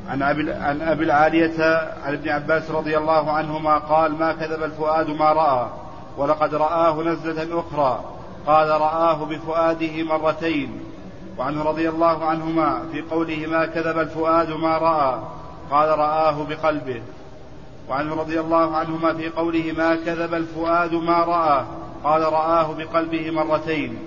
عن أبي العالية عن ابن عباس رضي الله عنهما قال: ما كذب الفؤاد ما رأى، ولقد رآه نزلة أخرى. قال: رآه بفؤاده مرتين. وعنه رضي الله عنهما في قوله: ما كذب الفؤاد ما رأى، قال: رآه بقلبه. وعنه رضي الله عنهما في قوله: ما كذب الفؤاد ما رأى، قال: رآه بقلبه مرتين.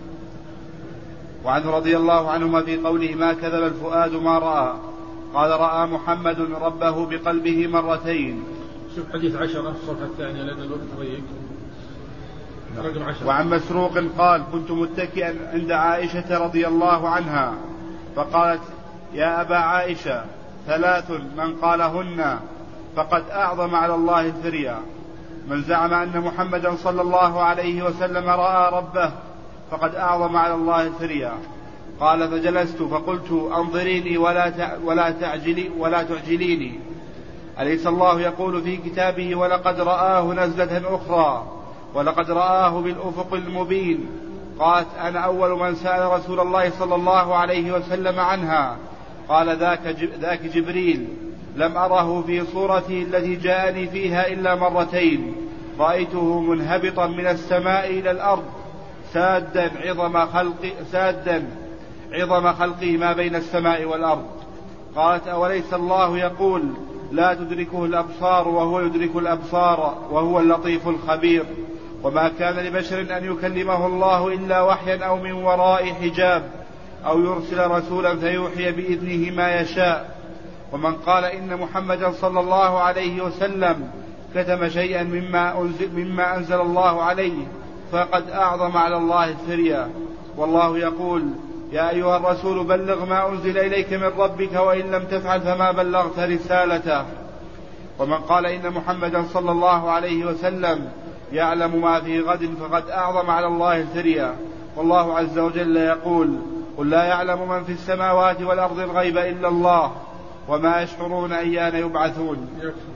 وعنه رضي الله عنهما في قوله: ما كذب الفؤاد ما رأى، قال: رأى محمد ربه بقلبه مرتين. شوف حديث 10 الصفحة الثانية لأن الوقت ضيق. رقم 10. وعن مسروق قال: كنت متكئا عند عائشة رضي الله عنها فقالت: يا أبا عائشة، 3 من قالهن فقد أعظم على الله الفريا: من زعم أن محمدا صلى الله عليه وسلم رأى ربه فقد أعظم على الله الفريا. قال: فجلست فقلت: أنظريني ولا تعجليني، أليس الله يقول في كتابه: ولقد رآه نزلة أخرى، ولقد رآه بالأفق المبين؟ قالت: أنا أول من سأل رسول الله صلى الله عليه وسلم عنها. قال: ذاك جبريل، لم أره في صورته التي جاءني فيها إلا مرتين، رأيته منهبطا من السماء إلى الأرض سادا عظم خلقه ما بين السماء والأرض. قالت: أوليس الله يقول: لا تدركه الأبصار وهو يدرك الأبصار وهو اللطيف الخبير؟ وما كان لبشر أن يكلمه الله إلا وحيا أو من وراء حجاب أو يرسل رسولا فيوحي بإذنه ما يشاء. ومن قال إن محمدا صلى الله عليه وسلم كتم شيئا مما أنزل الله عليه فقد أعظم على الله الفريا. والله يقول: يا أيها الرسول بلغ ما أنزل إليك من ربك وإن لم تفعل فما بلغت رسالته. ومن قال إن محمدا صلى الله عليه وسلم يعلم ما في غد فقد أعظم على الله الفريا. والله عز وجل يقول: قل لا يعلم من في السماوات والأرض الغيب إلا الله وما يشعرون أيان يبعثون.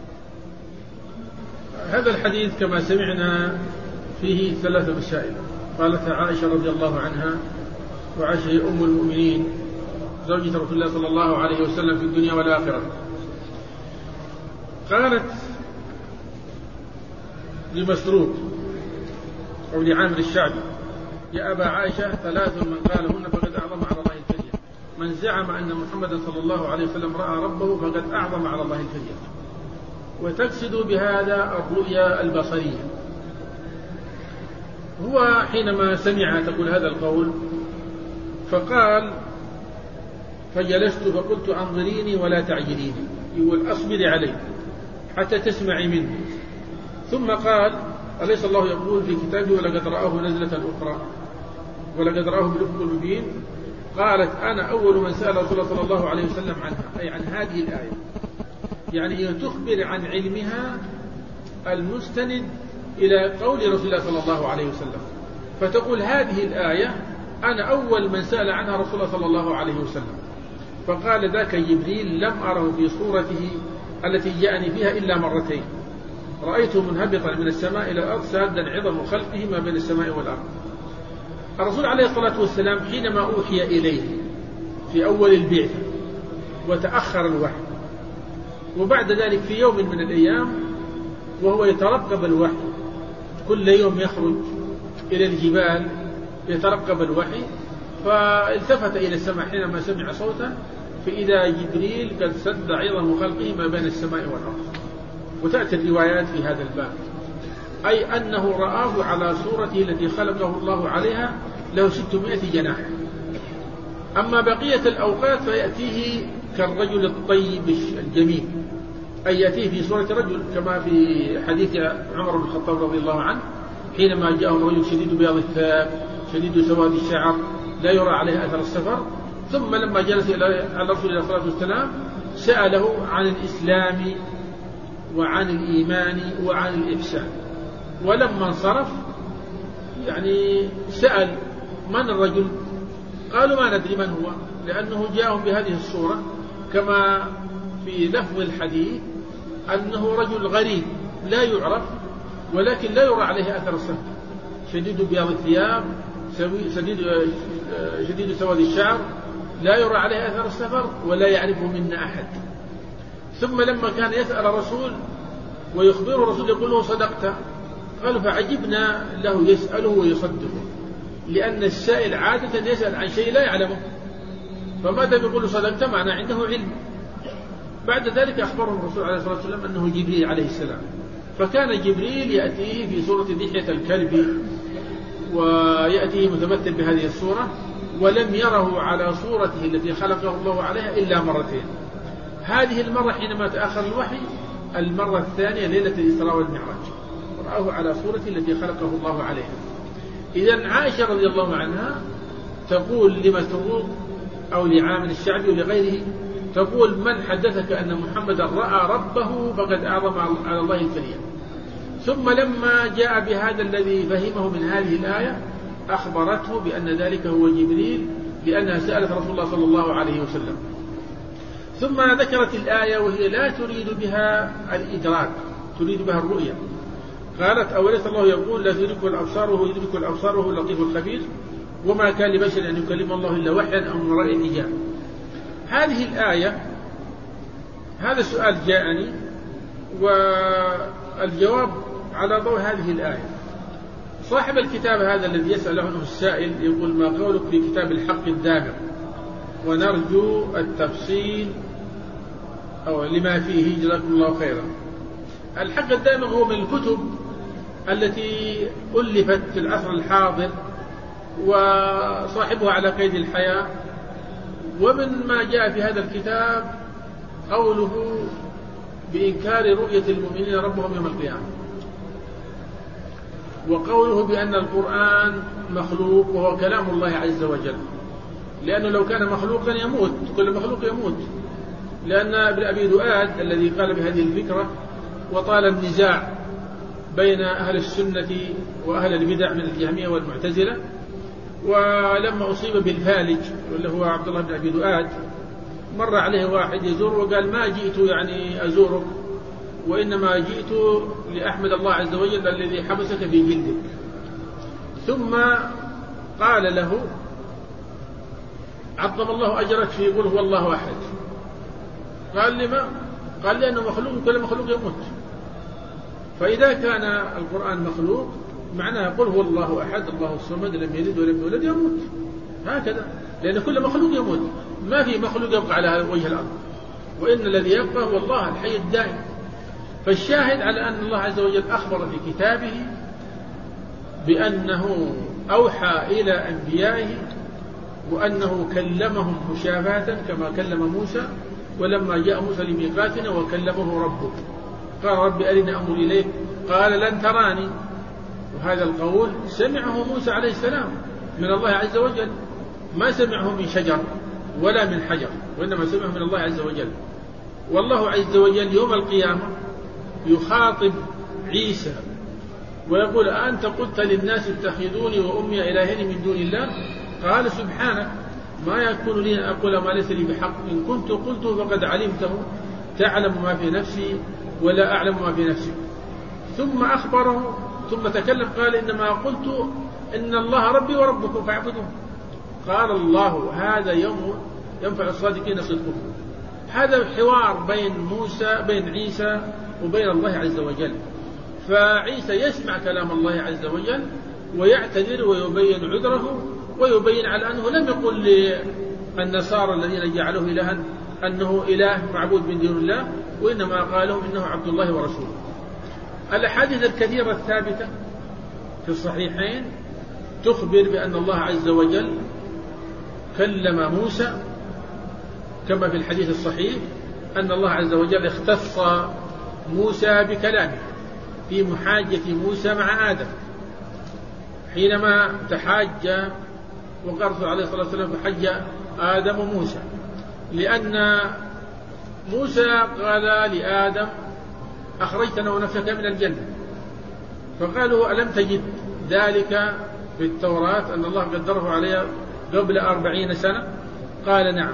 هذا الحديث كما سمعنا فيه 3 مسائل. قالت عائشة رضي الله عنها، وعائشة أم المؤمنين زوجة رسول الله صلى الله عليه وسلم في الدنيا والآخرة، قالت لمسروق أو لعامر الشعبي: يا أبا عائشة، 3 من قالهن فقد أعظم على الله الفريا: من زعم أن محمدا صلى الله عليه وسلم رأى ربه فقد أعظم على الله الفريا. وتقصد بهذا الرؤيا البصرية. هو حينما سمع تقول هذا القول فقال: فجلست فقلت: أنظريني ولا تعجليني، يقول أصبري علي حتى تسمعي مني. ثم قال: أليس الله يقول في كتابه: ولقد رآه نزلة أخرى، ولقد رآه بالأفق المبين؟ قالت: أنا أول من سأل رسول الله صلى الله عليه وسلم عنها، أي عن هذه الآية. يعني هي تخبر عن علمها المستند إلى قول رسول الله صلى الله عليه وسلم، فتقول هذه الآية أنا أول من سأل عنها رسول الله صلى الله عليه وسلم. فقال: ذاك جبريل لم أره في صورته التي جاءني فيها إلا مرتين، رأيته منهبطا من السماء إلى الأرض سادا عظم خلقه ما بين السماء والأرض. الرسول عليه الصلاة والسلام حينما أوحي إليه في أول البعثة وتأخر الوحي، وبعد ذلك في يوم من الأيام وهو يترقب الوحي، كل يوم يخرج إلى الجبال يترقب الوحي، فالتفت إلى السماء حينما سمع صوتا فإذا جبريل قد سد عظم خلقه ما بين السماء والأرض. وتأتي الروايات في هذا الباب، أي أنه رآه على صورته التي خلقه الله عليها، له 600 جناح. أما بقية الأوقات فيأتيه كالرجل الطيب الجميل، أي يأتيه في صورة رجل، كما في حديث عمر بن الخطاب رضي الله عنه حينما جاءه الرجل شديد بياض الثياب شديد سواد الشعر لا يرى عليه أثر السفر، ثم لما جلس على الرسول عليه الصلاة والسلام سأله عن الإسلام وعن الإيمان وعن الإحسان، ولما انصرف يعني سأل: من الرجل؟ قالوا: ما ندري من هو، لأنه جاءهم بهذه الصورة، كما في لفظ الحديث أنه رجل غريب لا يعرف ولكن لا يرى عليه أثر السفر، شديد بياض الثياب شديد سواد الشعر، لا يرى عليه أثر السفر ولا يعرفه منا أحد. ثم لما كان يسأل الرسول ويخبره الرسول يقول له صدقت، قالوا فعجبنا له يسأله ويصدقه، لأن السائل عادة يسأل عن شيء لا يعلمه، فماذا يقول له صدقت معنى عنده علم. بعد ذلك أخبرهم الرسول عليه الصلاة والسلام أنه جبريل عليه السلام، فكان جبريل يأتيه في صورة دحية الكلب، ويأتيه متمثل بهذه الصورة، ولم يره على صورته التي خلقه الله عليها إلا مرتين. هذه المرة حينما تأخر الوحي، المرة الثانية ليلة الإسراء والمعراج، رآه على صورته التي خلقه الله عليها. إذن عائشة رضي الله عنها تقول لمسروق أو لعامر الشعبي ولغيره، تقول من حدثك أن محمدا رأى ربه فقد أعظم على الله الفرية. ثم لما جاء بهذا الذي فهمه من هذه الآية أخبرته بأن ذلك هو جبريل، لأنها سألت رسول الله صلى الله عليه وسلم. ثم ذكرت الآية وهي لا تريد بها الإدراك، تريد بها الرؤية. قالت أوليس الله يقول لا تدركه الأبصار وهو يدرك الأبصار وهو اللطيف الخبير، وما كان لبشر أن يكلم الله إلا وحيا أو من وراء حجاب. هذه الآية، هذا السؤال جاءني والجواب على ضوء هذه الآية. صاحب الكتاب هذا الذي يسأل عنه السائل يقول ما قولك في كتاب الحق الدامغ، ونرجو التفصيل أو لما فيه جزاكم الله خيرا. الحق الدامغ هو من الكتب التي ألفت في العصر الحاضر وصاحبها على قيد الحياة، ومن ما جاء في هذا الكتاب قوله بإنكار رؤية المؤمنين ربهم يوم القيامة، وقوله بأن القرآن مخلوق وهو كلام الله عز وجل، لأنه لو كان مخلوقا يموت، كل مخلوق يموت، لأن ابن أبي دؤاد الذي قال بهذه الفكرة وطال النزاع بين أهل السنة وأهل البدع من الجهمية والمعتزلة، ولما أصيب بالفالج واللي هو عبد الله بن أبي دؤاد مر عليه واحد يزور وقال ما جئت يعني أزورك، وإنما جئت لأحمد الله عز وجل الذي حبسك في جلدك. ثم قال له عظم الله أجرك في قل هو الله أحد. قال لما؟ قال لأنه مخلوق، كل مخلوق يموت، فإذا كان القرآن مخلوق معناه قل هو الله أحد الله الصمد لم يلد ولم يولد يموت، هكذا، لأن كل مخلوق يموت، ما في مخلوق يبقى على وجه الأرض، وإن الذي يبقى هو الله الحي الدائم. فالشاهد على أن الله عز وجل أخبر في كتابه بأنه أوحى إلى أنبيائه وأنه كلمهم مشافهة كما كلم موسى، ولما جاء موسى لميقاتنا وكلمه ربه قال رب أرني أنظر إليك قال لن تراني. وهذا القول سمعه موسى عليه السلام من الله عز وجل، ما سمعه من شجر ولا من حجر، وإنما سمعه من الله عز وجل. والله عز وجل يوم القيامة يخاطب عيسى ويقول أنت قلت للناس اتخذوني وأمي إلهين من دون الله، قال سبحانك ما يكون لي أن أقول ما ليس لي بحق، إن كنت قلته فقد علمته تعلم ما في نفسي ولا أعلم ما في نفسك. ثم أخبره ثم تكلم قال إنما قلت إن الله ربي وربكم فاعبدوه. قال الله هذا يوم ينفع الصادقين صدقهم. هذا حوار بين عيسى وبين الله عز وجل، فعيسى يسمع كلام الله عز وجل ويعتذر ويبين عذره ويبين على أنه لم يقل للنصارى الذين جعلوه إلها أنه إله معبود من دون الله، وإنما قالوا إنه عبد الله ورسوله. الأحاديث الكثيرة الثابتة في الصحيحين تخبر بأن الله عز وجل كلم موسى، كما في الحديث الصحيح أن الله عز وجل اختص موسى بكلامه في محاجة موسى مع آدم حينما تحاج، وقال عليه الصلاة والسلام فحج آدم وموسى، لأن موسى قال لآدم أخرجتنا ونفسك من الجنة، فقالوا ألم تجد ذلك في التوراة أن الله قدره عليها قبل 40 سنة؟ قال نعم.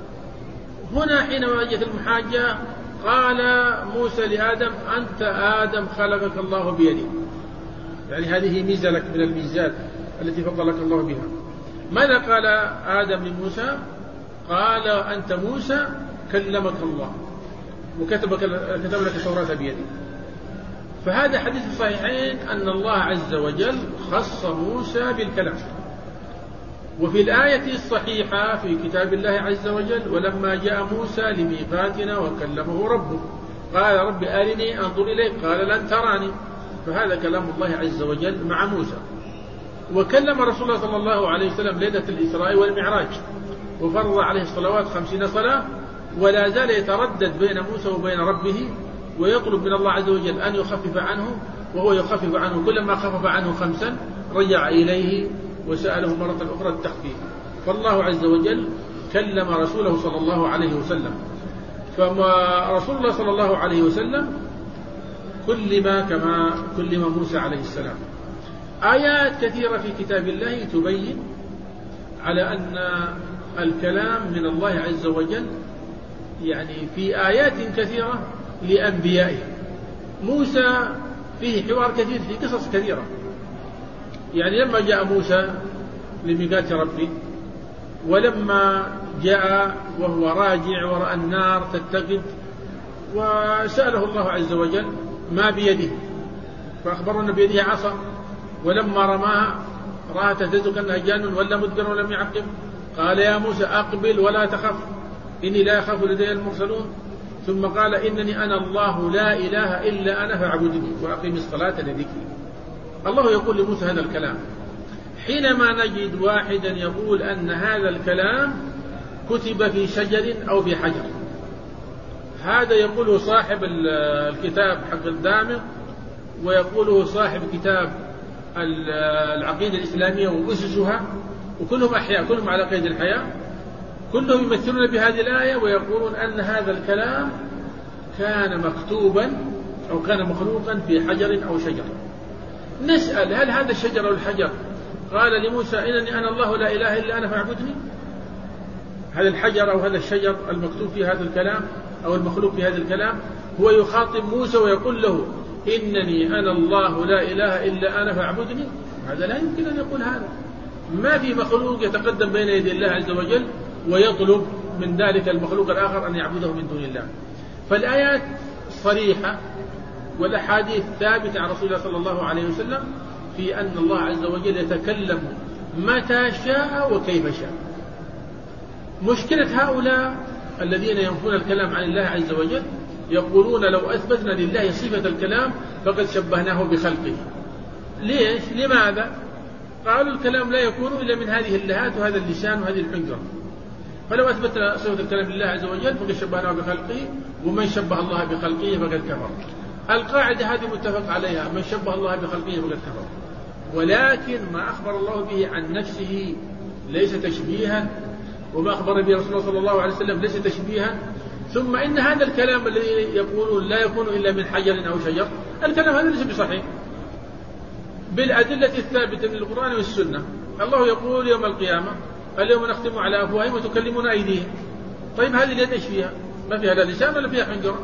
هنا حينما جاءت المحاجة قال موسى لآدم أنت آدم خلقك الله بيده، يعني هذه ميزة لك من الميزات التي فضلك الله بها. ماذا قال آدم لموسى؟ قال أنت موسى كلمك الله. وكتب لك التوراة بيده. فهذا حديث في الصحيحين أن الله عز وجل خص موسى بالكلام. وفي الآية الصحيحة في كتاب الله عز وجل: ولما جاء موسى لميقاتنا وكلمه ربه قال رب أرني أنظر إليك قال لن تراني. فهذا كلام الله عز وجل مع موسى. وكلم رسول الله صلى الله عليه وسلم ليلة الإسراء والمعراج وفرض عليه الصلوات 50 صلاة، ولا زال يتردد بين موسى وبين ربه ويطلب من الله عز وجل أن يخفف عنه، وهو يخفف عنه. كلما خفف عنه 5 رجع إليه وسأله مرة أخرى التخفيف. فالله عز وجل كلم رسوله صلى الله عليه وسلم. فما رسول الله صلى الله عليه وسلم كلم موسى عليه السلام. آيات كثيرة في كتاب الله تبين على أن الكلام من الله عز وجل، يعني في آيات كثيرة لأنبيائه. موسى فيه حوار كثير، في قصص كثيرة. يعني لما جاء موسى لميقات ربه، ولما جاء وهو راجع ورأى النار تتقد وسأله الله عز وجل ما بيده، فأخبره أن بيده عصا، ولما رماها رأى تهتز كأنها جان ولا مدبر ولم يعقب. قال يا موسى أقبل ولا تخف إني لا يخاف لدي المرسلون. ثم قال إنني أنا الله لا إله إلا أنا فاعبدني وأقم الصلاة لذكري. الله يقول لموسى هذا الكلام. حينما نجد واحدا يقول أن هذا الكلام كتب في شجر أو في حجر، هذا يقوله صاحب الكتاب حق الدامغ، ويقوله صاحب كتاب العقيدة الإسلامية وأسسها، وكلهم أحياء، كلهم على قيد الحياة، كلهم يمثلون بهذه الآية ويقولون أن هذا الكلام كان مكتوبا أو كان مخلوقا في حجر أو شجر. نسأل هل هذا الشجر أو الحجر قال لموسى إنني أنا الله لا إله إلا أنا فاعبدني؟ هذا الحجر أو هذا الشجر المكتوب في هذا الكلام أو المخلوق في هذا الكلام هو يخاطب موسى ويقول له إنني أنا الله لا إله إلا أنا فاعبدني؟ هذا لا يمكن أن يقول هذا. ما في مخلوق يتقدم بين يدي الله عز وجل ويطلب من ذلك المخلوق الآخر أن يعبده من دون الله. فالآيات صريحة والأحاديث ثابتة عن رسول الله صلى الله عليه وسلم في أن الله عز وجل يتكلم متى شاء وكيف شاء. مشكلة هؤلاء الذين ينفون الكلام عن الله عز وجل يقولون لو أثبتنا لله صفة الكلام فقد شبهناه بخلقه. ليش؟ لماذا؟ قالوا الكلام لا يكون إلا من هذه اللهات وهذا اللسان وهذه الحنجرة، فلو أثبتنا صفة الكلام لله عز وجل فقد شبهناه بخلقه، ومن شبه الله بخلقه فقد كفر. القاعدة هذه متفق عليها، من شبه الله بخلقه فقد كفر. ولكن ما أخبر الله به عن نفسه ليس تشبيها، وما أخبر به رسول الله صلى الله عليه وسلم ليس تشبيها. ثم إن هذا الكلام الذي يقولون لا يكون إلا من حجر أو شجر، الكلام هذا ليس بصحيح بالأدلة الثابتة من القرآن والسنة. الله يقول يوم القيامة اليوم نختم على أفواههم وتكلمنا أيديهم. طيب هذه اليد ايش فيها؟ ما فيها لا لسان ولا فيها حنجرة.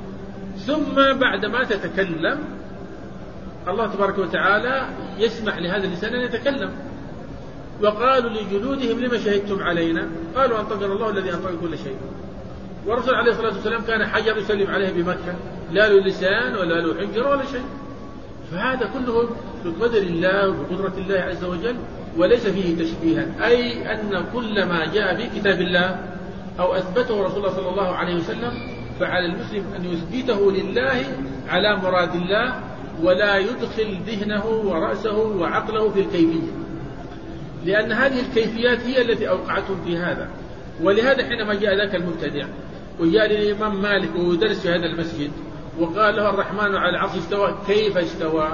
ثم بعدما تتكلم الله تبارك وتعالى يسمح لهذا اللسان أن يتكلم. وقالوا لجلودهم لما شهدتم علينا؟ قالوا أنطقنا الله الذي أنطق كل شيء. والرسول عليه الصلاة والسلام كان حجر يسلم عليه بمكة، لا له لسان ولا له حنجرة ولا شيء. فهذا كله بقدر الله وبقدرة الله عز وجل وليس فيه تشبيها، أي أن كل ما جاء في كتاب الله أو أثبته رسول الله صلى الله عليه وسلم فعلى المسلم أن يثبته لله على مراد الله، ولا يدخل ذهنه ورأسه وعقله في الكيفية، لأن هذه الكيفيات هي التي أوقعتهم في هذا. ولهذا حينما جاء ذاك المبتدع وجاء للإمام مالك ودرس في هذا المسجد وقال له الرحمن على العرش استوى، كيف استوى؟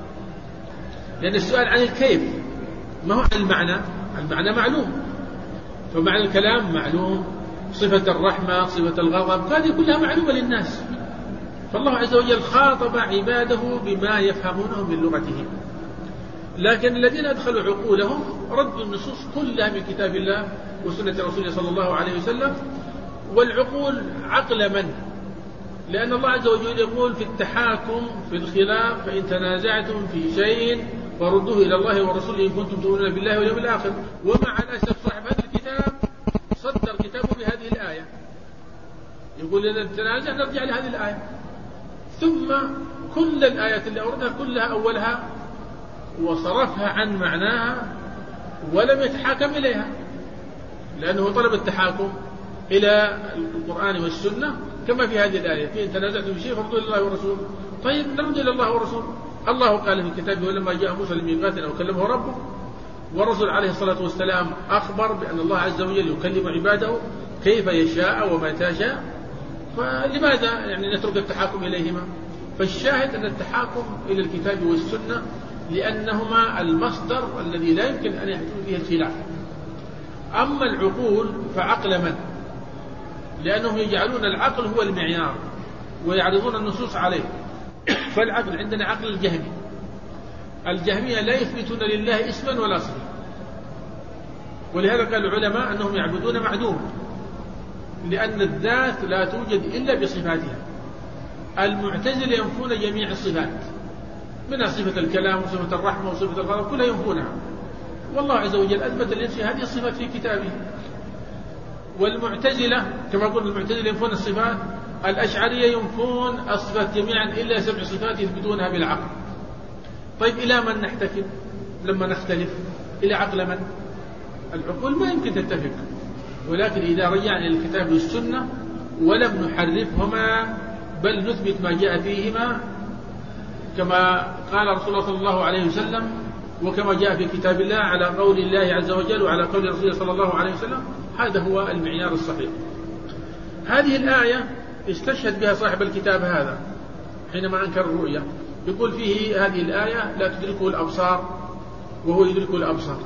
لأن السؤال عن الكيف ما هو عن المعنى. المعنى معلوم، فمعنى الكلام معلوم، صفة الرحمة، صفة الغضب، هذه كلها معلومة للناس. فالله عز وجل خاطب عباده بما يفهمونه من لغتهم. لكن الذين أدخلوا عقولهم ردوا النصوص كلها من كتاب الله وسنة رسوله صلى الله عليه وسلم. والعقول عقل من؟ لأن الله عز وجل يقول في التحاكم في الخلاف فإن تنازعتم في شيء فردوه إلى الله ورسوله إن كنتم تؤمنون بالله واليوم الآخر. ومع الأسف صاحب هذا الكتاب صدر كتابه بهذه الآية، يقول إذا تنازع نرجع لهذه الآية. ثم كل الآيات اللي أوردها كلها أولها وصرفها عن معناها ولم يتحاكم إليها، لأنه طلب التحاكم إلى القرآن والسنة كما في هذه الآية: فإن تنازعتم في شيء فردوه إلى الله والرسول. طيب نرجع إلى الله والرسول. الله قال في كتابه: ولما جاء موسى لميقاتنا وكلمه ربه، والرسول عليه الصلاة والسلام أخبر بأن الله عز وجل يكلم عباده كيف يشاء ومتى شاء، فلماذا يعني نترك التحاكم إليهما؟ فالشاهد أن التحاكم إلى الكتاب والسنة لأنهما المصدر الذي لا يمكن أن يحدث فيه الخلاف. أما العقول فعقل من؟ لأنهم يجعلون العقل هو المعيار ويعرضون النصوص عليه. فالعقل عندنا عقل الجهمي. الجهمية لا يثبتون لله اسما ولا صفة، ولهذا قال العلماء أنهم يعبدون معدوم، لأن الذات لا توجد إلا بصفاتها. المعتزلة ينفون جميع الصفات، منها صفة الكلام وصفة الرحمة وصفة الغضب، كلها ينفونها، والله عز وجل أثبت لنفسه هذه الصفات في كتابه. والمعتزلة كما قلنا المعتزلة ينفون الصفات، الأشعرية ينفون الصفات جميعا إلا 7 صفات يثبتونها بالعقل. طيب إلى من نحتكم لما نختلف؟ إلى عقل من؟ العقول ما يمكن تتفق، ولكن إذا رجعنا إلى الكتاب والسنة ولم نحرفهما بل نثبت ما جاء فيهما كما قال رسول الله صلى الله عليه وسلم وكما جاء في كتاب الله على قول الله عز وجل وعلى قول رسوله صلى الله عليه وسلم، هذا هو المعيار الصحيح. هذه الآية استشهد بها صاحب الكتاب هذا حينما أنكر الرؤيا، يقول فيه هذه الآية: لا تدركه الأبصار وهو يدرك الأبصار.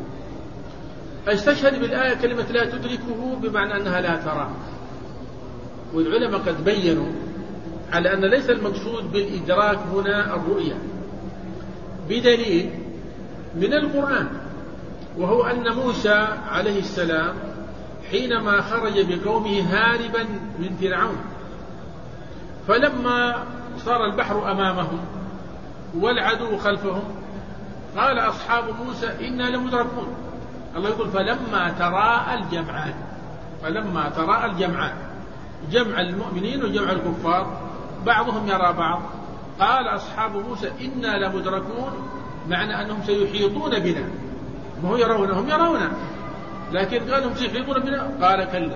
استشهد بالآية كلمة لا تدركه بمعنى أنها لا ترى، والعلماء قد بيّنوا على أن ليس المقصود بالإدراك هنا الرؤية، بدليل من القرآن، وهو أن موسى عليه السلام حينما خرج بقومه هاربا من فرعون، فلما صار البحر أمامهم والعدو خلفهم قال أصحاب موسى إنا لمدركون. الله يقول: فلما تراءى الجمعان. فلما تراءى الجمعان، جمع المؤمنين وجمع الكفار بعضهم يرى بعض، قال أصحاب موسى إنا لمدركون، معنى أنهم سيحيطون بنا. ما هو يرونهم يرون، لكن قال هم سيحيطون بنا، قال كلا،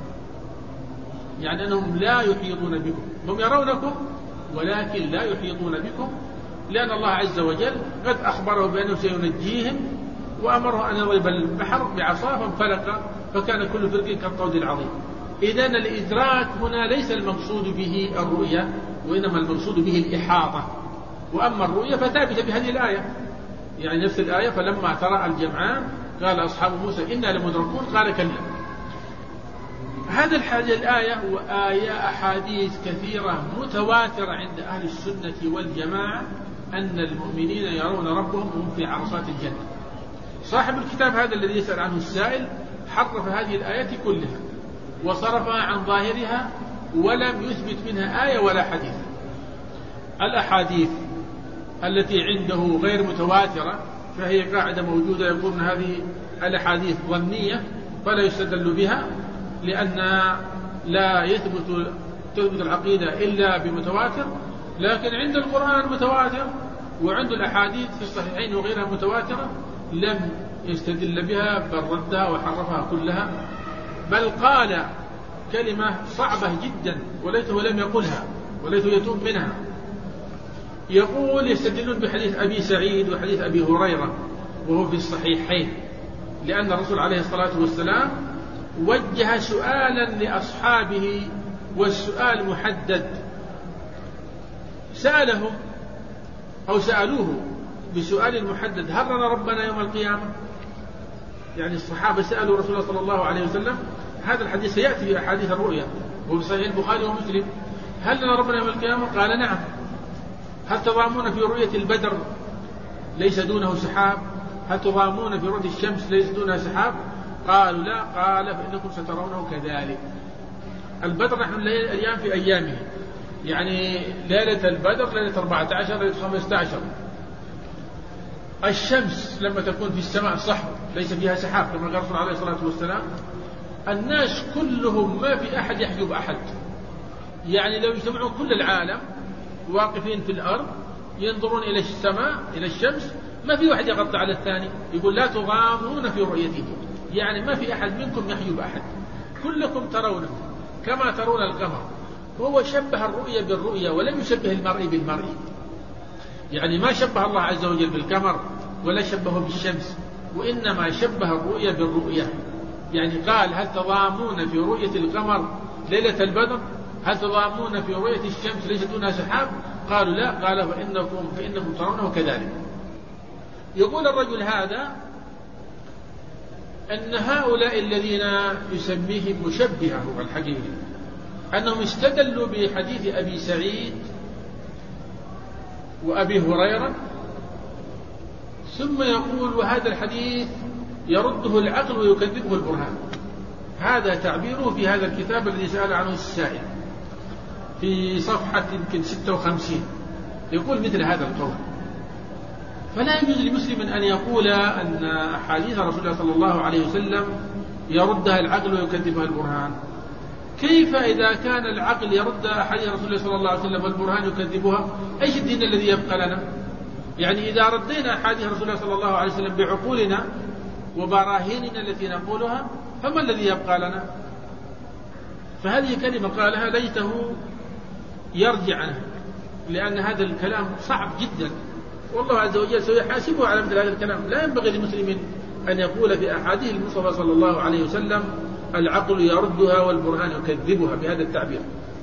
يعني أنهم لا يحيطون بكم، هم يرونكم ولكن لا يحيطون بكم، لأن الله عز وجل قد أخبره بأنه سينجيهم وأمره أن يضرب البحر بعصاه فانفلق فكان كل فرق كالطود العظيم. إذن الإدراك هنا ليس المقصود به الرؤية، وإنما المقصود به الإحاطة. وأما الرؤية فثابتة بهذه الآية، يعني نفس الآية: فلما تراءى الجمعان قال أصحاب موسى إنا لمدركون، قال كلا. هذا الآية أحاديث كثيرة متواترة عند أهل السنة والجماعة أن المؤمنين يرون ربهم وهم في عرصات الجنة. صاحب الكتاب هذا الذي يسأل عنه السائل حرف هذه الآيات كلها وصرفها عن ظاهرها ولم يثبت منها آية ولا حديث. الأحاديث التي عنده غير متواترة فهي قاعدة موجودة، يقولون هذه الأحاديث ظنية فلا يستدل بها، لأن لا تثبت العقيدة إلا بمتواتر. لكن عند القرآن متواتر، وعند الأحاديث في الصحيحين وغيرها متواترة لم يستدل بها، بل ردها وحرفها كلها، بل قال كلمة صعبة جدا وليته لم يقلها وليته يتوب منها. يقول: يستدلون بحديث أبي سعيد وحديث أبي هريرة وهو في الصحيحين، لأن الرسول عليه الصلاة والسلام وجه سؤالا لأصحابه، والسؤال محدد، سألهم أو سألوه بسؤال محدد: هل نرى ربنا يوم القيامة؟ يعني الصحابة سألوا رسول الله صلى الله عليه وسلم، هذا الحديث سيأتي في أحاديث الرؤيا وفي صحيح البخاري ومسلم: هل نرى ربنا يوم القيامة؟ قال: نعم. هل تضامون في رؤية البدر ليس دونه سحاب؟ هل تضامون في رؤية الشمس ليس دونها سحاب؟ قالوا: لا. قال: فإنكم سترونه كذلك. البدر نحن الأيام في أيامه، يعني ليلة البدر ليلة 14 ليلة 15. الشمس لما تكون في السماء صحو ليس فيها سحاب كما قال الرسول عليه الصلاة والسلام، الناس كلهم ما في أحد يحجب أحد، يعني لو يجتمعون كل العالم واقفين في الأرض ينظرون إلى السماء إلى الشمس، ما في واحد يغطي على الثاني، يقول لا تضامون في رؤيته، يعني ما في أحد منكم يحجب أحد، كلكم ترونه كما ترون القمر. هو شبه الرؤية بالرؤية ولم يشبه المرء بالمرء، يعني ما شبه الله عز وجل بالقمر ولا شبهه بالشمس، وإنما شبه الرؤية بالرؤية. يعني قال هل تضامون في رؤية القمر ليلة البدر؟ هل تضامون في رؤية الشمس ليس دونها سحاب؟ قالوا لا. قال فإنكم ترونه كذلك. يقول الرجل هذا أن هؤلاء الذين يسميهم مشبهة الحقيقي أنهم استدلوا بحديث أبي سعيد وأبي هريرة، ثم يقول وهذا الحديث يرده العقل ويكذبه البرهان. هذا تعبيره في هذا الكتاب الذي سأل عنه السائل في صفحة يمكن 56، يقول مثل هذا القول. فلا يجوز لمسلم أن يقول أن أحاديث رسول الله صلى الله عليه وسلم يردها العقل ويكذبها البرهان. كيف إذا كان العقل يرد أحاديث رسول الله صلى الله عليه وسلم والبرهان يكذبها؟ أيش الدين الذي يبقى لنا؟ يعني إذا ردينا أحاديث رسول الله صلى الله عليه وسلم بعقولنا وبراهيننا التي نقولها فما الذي يبقى لنا؟ فهذه كلمة قالها ليته يرجع عنها، لأن هذا الكلام صعب جدا، والله عز وجل سيحاسبه على مثل هذا الكلام. لا ينبغي لمسلم أن يقول في أحاديث المصطفى صلى الله عليه وسلم العقل يردها والبرهان يكذبها بهذا التعبير.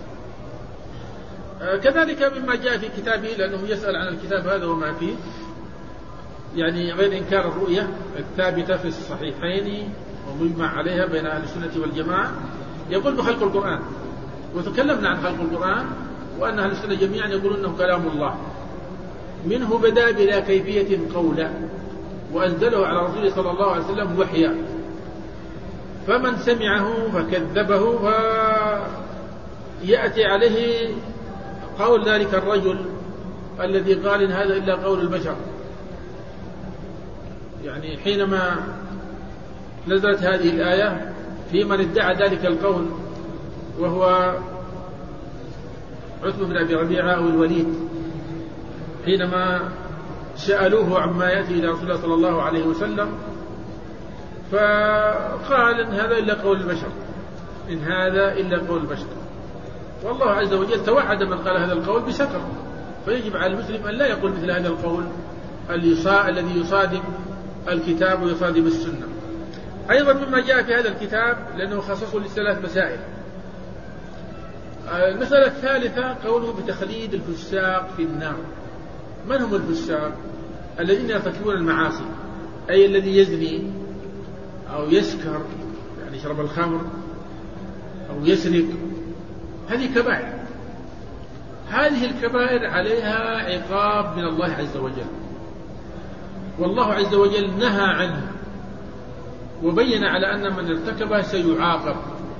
كذلك مما جاء في كتابه، لأنه يسأل عن الكتاب هذا وما فيه، يعني غير إنكار الرؤية الثابتة في الصحيحين ومجمع عليها بين أهل السنة والجماعة، يقول بخلق القرآن. وتكلمنا عن خلق القرآن وأن أهل السنة جميعا يقولون أنه كلام الله، منه بدأ بلا كيفية قولا وأنزله على رسوله صلى الله عليه وسلم وحيا، فمن سمعه فكذبه فيأتي عليه قول ذلك الرجل الذي قال إن هذا إلا قول البشر. يعني حينما نزلت هذه الآية في من ادعى ذلك القول وهو عتبة بن أبي ربيعة أو الوليد، حينما سألوه عما يأتي إلى رسول الله صلى الله عليه وسلم فقال إن هذا إلا قول البشر، إن هذا إلا قول البشر. والله عز وجل توعد من قال هذا القول بسقر، فيجب على المسلم أن لا يقول مثل هذا القول الذي يصادم الكتاب ويصادم السنة. أيضا مما جاء في هذا الكتاب لأنه خصصه لثلاث مسائل. المسألة الثالثة قوله بتخليد الفساق في النار. من هم الفساق؟ الذين يرتكبون المعاصي، أي الذي يزني أو يسكر، يعني يشرب الخمر أو يسرق، هذه كبائر. هذه الكبائر عليها عقاب من الله عز وجل، والله عز وجل نهى عنه وبين على أن من ارتكبها سيعاقب.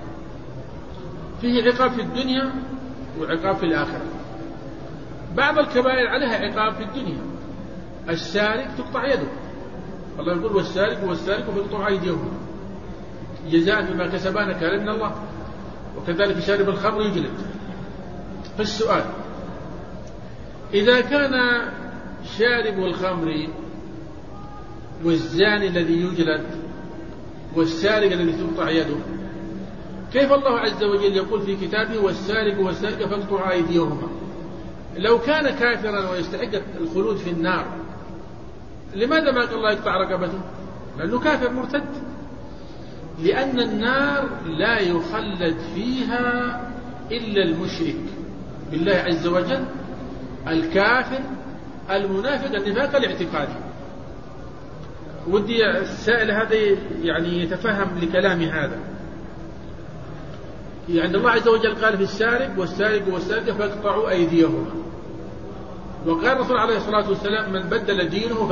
فيه عقاب في الدنيا وعقاب في الآخرة. بعض الكبائر عليها عقاب في الدنيا، السارق تقطع يده، الله يقول والسارق فاقطعوا أيديهم جزاء بما كسبا نكالا من الله، وكذلك شارب الخمر يجلد. فالسؤال إذا كان شارب الخمر والزاني الذي يجلد والسارق الذي تقطع يده، كيف الله عز وجل يقول في كتابه والسارق والسارقة فاقطعوا أيديهما؟ لو كان كافرا ويستحق الخلود في النار لماذا ما قال الله يقطع رقبته؟ لأنه كافر مرتد. لأن النار لا يخلد فيها إلا المشرك بالله عز وجل، الكافر، المنافق، النفاق الاعتقادي. ودي السائل هذا يعني يتفهم لكلام هذا. يعني الله عز وجل قال في السارق والسارقة فاقطعوا أيديهما، وقال الرسول عليه الصلاة والسلام من بدل دينه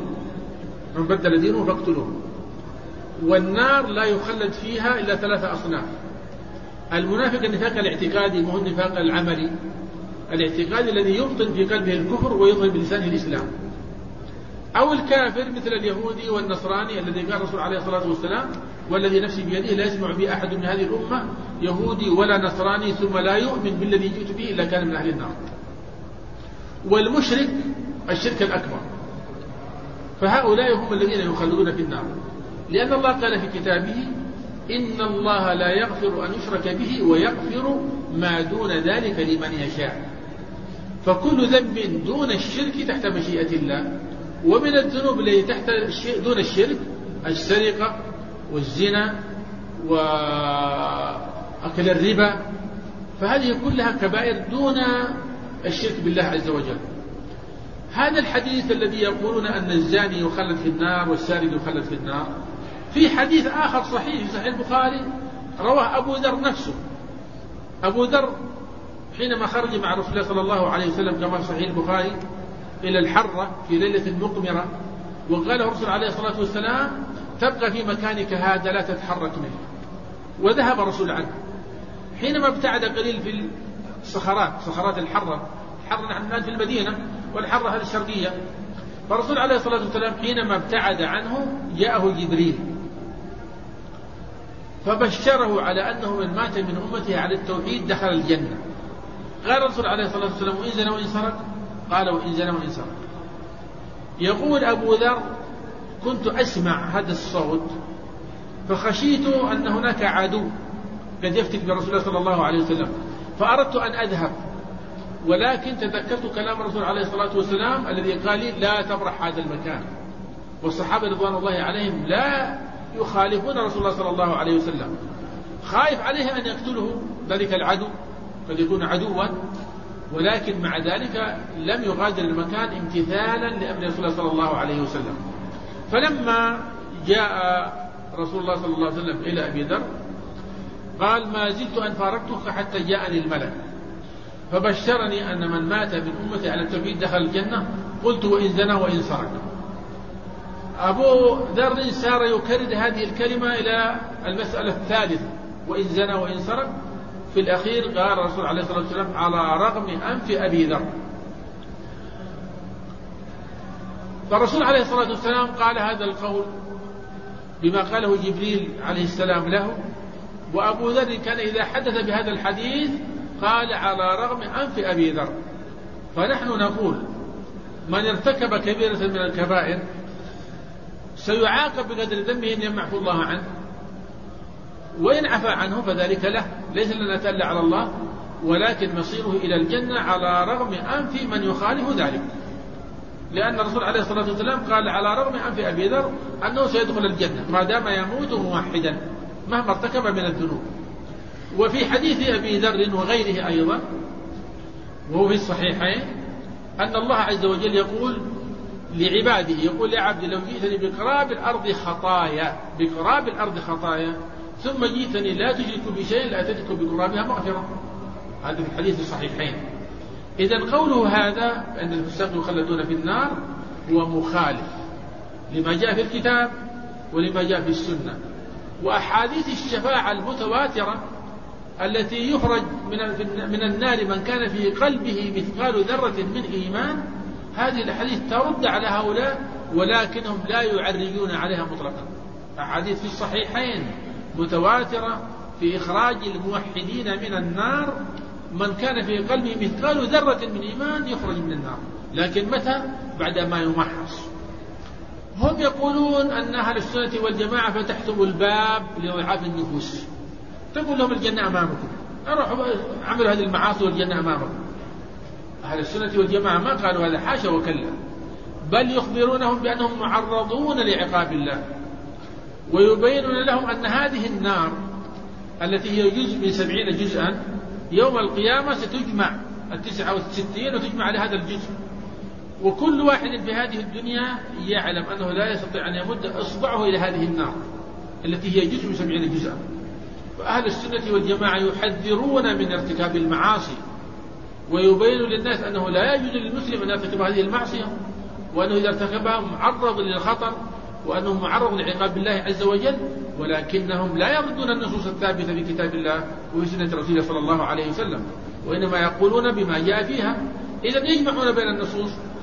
فاقتلوه. والنار لا يخلد فيها إلا ثلاثة أصناف: المنافق النفاق الاعتقادي، مو النفاق العملي، الاعتقادي الذي يبطن في قلبه الكفر ويظهر بلسانه الإسلام. أو الكافر مثل اليهودي والنصراني الذي قال الرسول عليه الصلاة والسلام والذي نفسي بيده لا يسمع بي أحد من هذه الأمة يهودي ولا نصراني ثم لا يؤمن بالذي جئت به إلا كان من أهل النار. والمشرك الشرك الأكبر، فهؤلاء هم الذين يخلدون في النار، لأن الله قال في كتابه إن الله لا يغفر أن يشرك به ويغفر ما دون ذلك لمن يشاء. فكل ذنب دون الشرك تحت مشيئة الله. ومن الذنوب التي تحت دون الشرك السرقة والزنا وأكل الربا، فهذه كلها كبائر دون الشرك بالله عز وجل. هذا الحديث الذي يقولون أن الزاني يخلد في النار والسارق يخلد في النار، في حديث آخر صحيح في صحيح البخاري رواه أبو ذر نفسه. أبو ذر حينما خرج مع رسول الله صلى الله عليه وسلم كما في صحيح البخاري إلى الحرة في ليلة مقمرة، وقال الرسول عليه الصلاة والسلام تبقى في مكانك هذا لا تتحرك منه، وذهب الرسول عنه. حينما ابتعد قليل في صخرات الحرة نحن الآن في المدينة والحرة هذه الشرقية، فالرسول عليه الصلاة والسلام حينما ابتعد عنه جاءه جبريل فبشره على أنه من مات من أمته على التوحيد دخل الجنة. قال الرسول عليه الصلاة والسلام وإن زنى وإن سرق؟ قال وإن زنى وإن سرق. يقول أبو ذر كنت أسمع هذا الصوت فخشيت أن هناك عدو قد يفتك برسول الله صلى الله عليه وسلم، فأردت أن أذهب، ولكن تذكرت كلام الرسول عليه الصلاة والسلام الذي قال لي لا تبرح هذا المكان. والصحابة رضوان الله عليهم لا يخالفون رسول الله صلى الله عليه وسلم، خايف عليه أن يقتله ذلك العدو قد يكون عدوا، ولكن مع ذلك لم يغادر المكان امتثالا لأمر رسول الله صلى الله عليه وسلم. فلما جاء رسول الله صلى الله عليه وسلم إلى أبي ذر قال ما زلت أن فارقتك حتى جاءني الملك فبشرني أن من مات من أمتي على التوحيد دخل الجنة. قلت وإن زنى وإن سرق. أبو ذر سار يكرر هذه الكلمة إلى المسألة الثالثة وإن زنى وإن سرق. في الأخير قال الرسول عليه الصلاة والسلام على رغم أنف أبي ذر. فالرسول عليه الصلاة والسلام قال هذا القول بما قاله جبريل عليه السلام له، وأبو ذر كان إذا حدث بهذا الحديث قال على رغم أنف أبي ذر. فنحن نقول من ارتكب كبيرة من الكبائر سيعاقب بقدر ذنبه إن يمعفو الله عنه، وإن عفى عنه فذلك له، ليس لنا نتألى على الله، ولكن مصيره إلى الجنة على رغم أنف من يخالف ذلك، لأن الرسول عليه الصلاة والسلام قال على رغم أنف أبي ذر أنه سيدخل الجنة ما دام يموت موحدا مهما ارتكب من الذنوب. وفي حديث أبي ذر وغيره أيضا وهو في الصحيحين أن الله عز وجل يقول لعباده يقول يا عبدي لو جئتني بقراب الأرض خطايا ثم جئتني لا تشرك بشيء لأتيتك بقرابها مغفرة. هذا في الحديث الصحيحين. إذن قوله هذا أن الفساق يخلدون في النار هو مخالف لما جاء في الكتاب ولما جاء في السنة. وأحاديث الشفاعة المتواترة التي يخرج من النار من كان في قلبه مثقال ذرة من إيمان، هذه الأحاديث ترد على هؤلاء ولكنهم لا يعرجون عليها مطلقا. أحاديث في الصحيحين متواترة في إخراج الموحدين من النار، من كان في قلبه مثقال ذرة من إيمان يخرج من النار، لكن متى؟ بعد ما يمحص. هم يقولون أن أهل السنة والجماعة فتحتم الباب لضعاف النفوس، تقول لهم الجنة أمامكم، أروحوا عملوا هذه المعاصي والجنة أمامكم. أهل السنة والجماعة ما قالوا هذا، حاشا وكلا، بل يخبرونهم بأنهم معرضون لعقاب الله، ويبينون لهم أن هذه النار التي هي جزء من 70 جزءا يوم القيامة ستجمع 69 وتجمع لهذا الجزء، وكل واحد في هذه الدنيا يعلم أنه لا يستطيع أن يمد إصبعه إلى هذه النار التي هي جزء من 70 جزءا. فأهل السنة والجماعة يحذرون من ارتكاب المعاصي، ويبين للناس أنه لا يجوز للمسلم أن يرتكب هذه المعصية، وأنه إذا ارتكبها معرض للخطر، وأنه معرض لعقاب الله عز وجل، ولكنهم لا يردون النصوص الثابتة في كتاب الله وفي سنة رسوله صلى الله عليه وسلم، وإنما يقولون بما جاء فيها. إذا يجمعون بين النصوص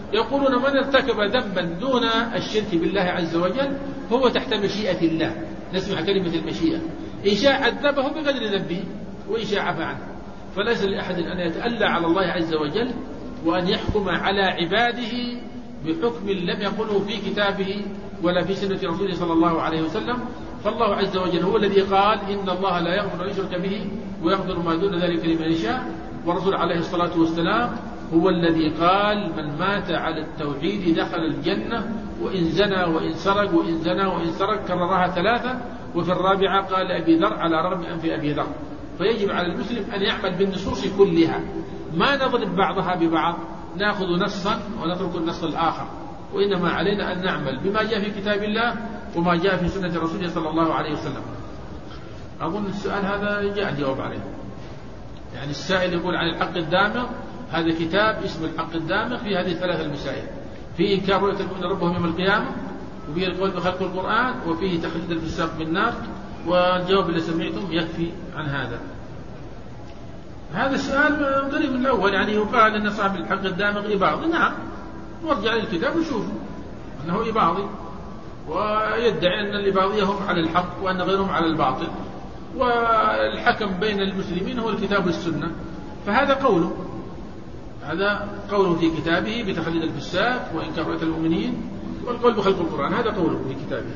يقولون من ارتكب ذنبا دون الشرك بالله عز وجل هو تحت مشيئة الله، نسمع كلمة المشيئة، إن شاء عذبه بغير ذنبه وإن شاء عفى عنه. فليس لأحد أن يتألى على الله عز وجل وأن يحكم على عباده بحكم لم يقله في كتابه ولا في سنة رسوله صلى الله عليه وسلم. فالله عز وجل هو الذي قال إن الله لا يغفر أن يشرك به ويغفر ما دون ذلك لمن يشاء، والرسول عليه الصلاة والسلام هو الذي قال من مات على التوحيد دخل الجنة وإن زنى وإن سرق وإن زنى وإن سرق، كررها 3، وفي الرابعة قال أبي ذر على رغم أنف أبي ذر. فيجب على المسلم أن يعمل بالنصوص كلها، ما نضرب بعضها ببعض، نأخذ نصا ونترك النص الآخر، وإنما علينا أن نعمل بما جاء في كتاب الله وما جاء في سنة رسوله صلى الله عليه وسلم. أظن السؤال هذا جاء الجواب عليه. يعني السائل يقول عن الحق الدامغ، هذا كتاب اسمه الحق الدامغ في هذه 3 المسائل، فيه إنكار رؤية المؤمن ربهم يوم القيامة، وفيه القول بخلق القرآن، وفيه تخليد الفساق بالنار. والجواب اللي سمعتم يكفي عن هذا. هذا السؤال قريب من الأول، يعني يقال أن صاحب الحق الدامغ إباضي. نعم، وارجع للكتاب وشوفوا أنه إباضي، ويدعي أن الإباضية هم على الحق وأن غيرهم على الباطل، والحكم بين المسلمين هو الكتاب والسنة. فهذا قوله، هذا قوله في كتابه بتخليد الفساق وإنكار رؤية المؤمنين والقول بخلق القرآن، هذا قوله في كتابه.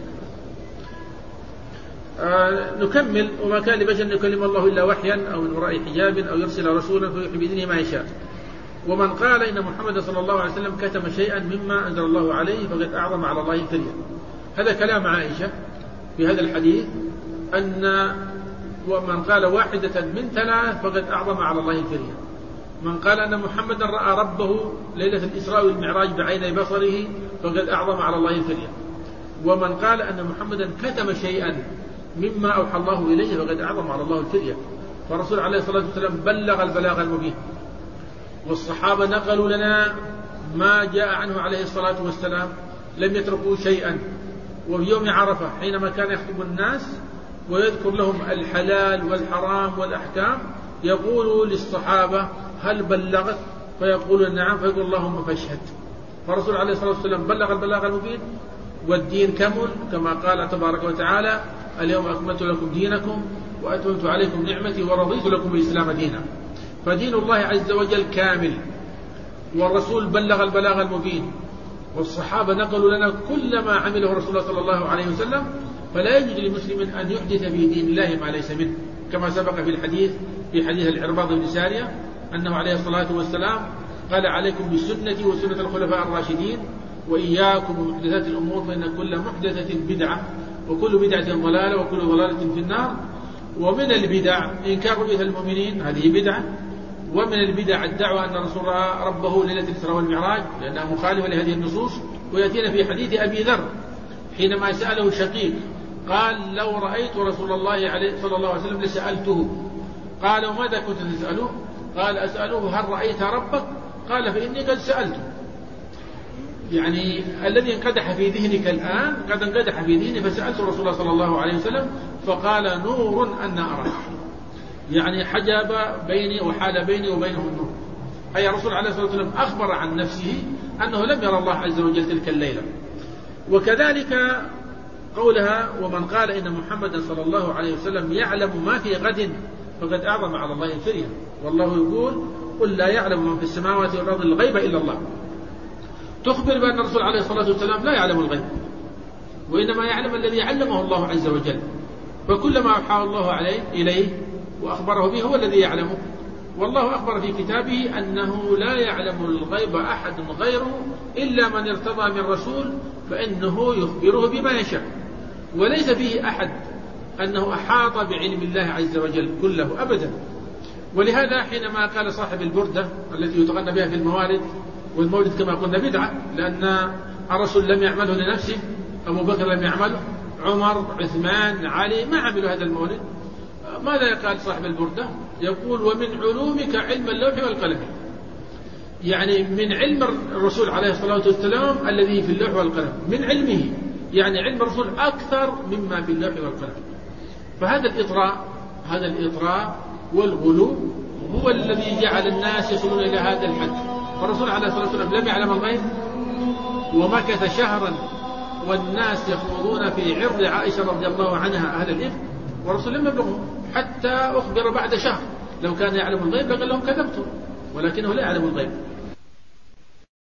نكمل. وما كان لبشر أن يكلم الله إلا وحيا أو من وراء حجاب أو يرسل رسولا فيوحي بإذنه ما يشاء. ومن قال إن محمد صلى الله عليه وسلم كتم شيئا مما أنزل الله عليه فقد أعظم على الله الفرية. هذا كلام عائشة في هذا الحديث، أن ومن قال واحدة من 3 فقد أعظم على الله الفرية. من قال أن محمدا رأى ربه ليلة الإسراء والمعراج بعين بصره فقد أعظم على الله الفرية. ومن قال أن محمدا كتم شيئا مما أوحى الله إليه فقد أعظم على الله الفرية. فالرسول عليه الصلاة والسلام بلغ البلاغ المبين، والصحابة نقلوا لنا ما جاء عنه عليه الصلاة والسلام، لم يتركوا شيئا. وفي يوم عرفة حينما كان يخطب الناس ويذكر لهم الحلال والحرام والأحكام يقول للصحابة هل بلغت؟ فيقولون نعم، فيقول اللهم فاشهد. فالرسول عليه الصلاة والسلام بلغ البلاغ المبين، والدين كمل كما قال تبارك وتعالى اليوم أكملت لكم دينكم وأتممت عليكم نعمتي ورضيت لكم الإسلام دينا. فدين الله عز وجل كامل، والرسول بلغ البلاغ المبين، والصحابة نقلوا لنا كل ما عمله رسول الله صلى الله عليه وسلم. فلا يجوز لمسلم أن يحدث في دين الله ما ليس منه، كما سبق في الحديث، في حديث العرباض بن سارية أنه عليه الصلاة والسلام قال عليكم بسنتي وسنة الخلفاء الراشدين وإياكم ومحدثات الأمور فإن كل محدثة بدعة وكل بدعة ضلالة وكل ضلالة في النار. ومن البدع إنكار رؤية المؤمنين، هذه بدعة. ومن البدع الدعوة أن الرسول رأى ربه ليلة الإسراء والمعراج لأنها مخالفة لهذه النصوص. ويأتينا في حديث أبي ذر حينما سأله شقيق قال لو رأيت رسول الله صلى الله عليه وسلم لسألته. قال وماذا كنت تسأله؟ قال أسأله هل رأيت ربك؟ قال فإني قد سألته. يعني الذي انقدح في ذهنك الآن قد انقدح في ذهني فسألت رسول الله صلى الله عليه وسلم فقال نور أن أرى، يعني حجب بيني وحال بيني وبينه النور. أي الرسول عليه الصلاة والسلام أخبر عن نفسه أنه لم يرى الله عز وجل تلك الليلة. وكذلك قولها ومن قال إن محمدا صلى الله عليه وسلم يعلم ما في غد فقد أعظم على الله الفرية. والله يقول قل لا يعلم من في السماوات والأرض الغيب إلا الله. تخبر بأن الرسول عليه الصلاة والسلام لا يعلم الغيب، وإنما يعلم الذي علمه الله عز وجل. فكل ما أوحى الله إليه وأخبره به هو الذي يعلمه. والله أخبر في كتابه أنه لا يعلم الغيب أحد غيره إلا من ارتضى من رسول فإنه يخبره بما يشاء. وليس فيه أحد أنه أحاط بعلم الله عز وجل كله أبدا. ولهذا حينما قال صاحب البردة التي يتغنى بها في الموالد، والمولد كما قلنا بدعة لأن الرسول لم يعمله لنفسه، أبو بكر لم يعمله، عمر، عثمان، علي ما عملوا هذا المولد. ماذا قال صاحب البردة؟ يقول ومن علومك علم اللوح والقلم. يعني من علم الرسول عليه الصلاة والسلام الذي في اللوح والقلم، من علمه، يعني علم الرسول أكثر مما في اللوح والقلم. فهذا الإطراء والغلو هو الذي جعل الناس يصلون إلى هذا الحد. والرسول عليه الصلاة والسلام لم يعلم الغيب ومكث شهرا والناس يخوضون في عرض عائشة رضي الله عنها أهل الإفك والرسول لم يبلغه حتى أخبر بعد شهر. لو كان يعلم الغيب لقال لهم كذبتم، ولكنه لا يعلم الغيب.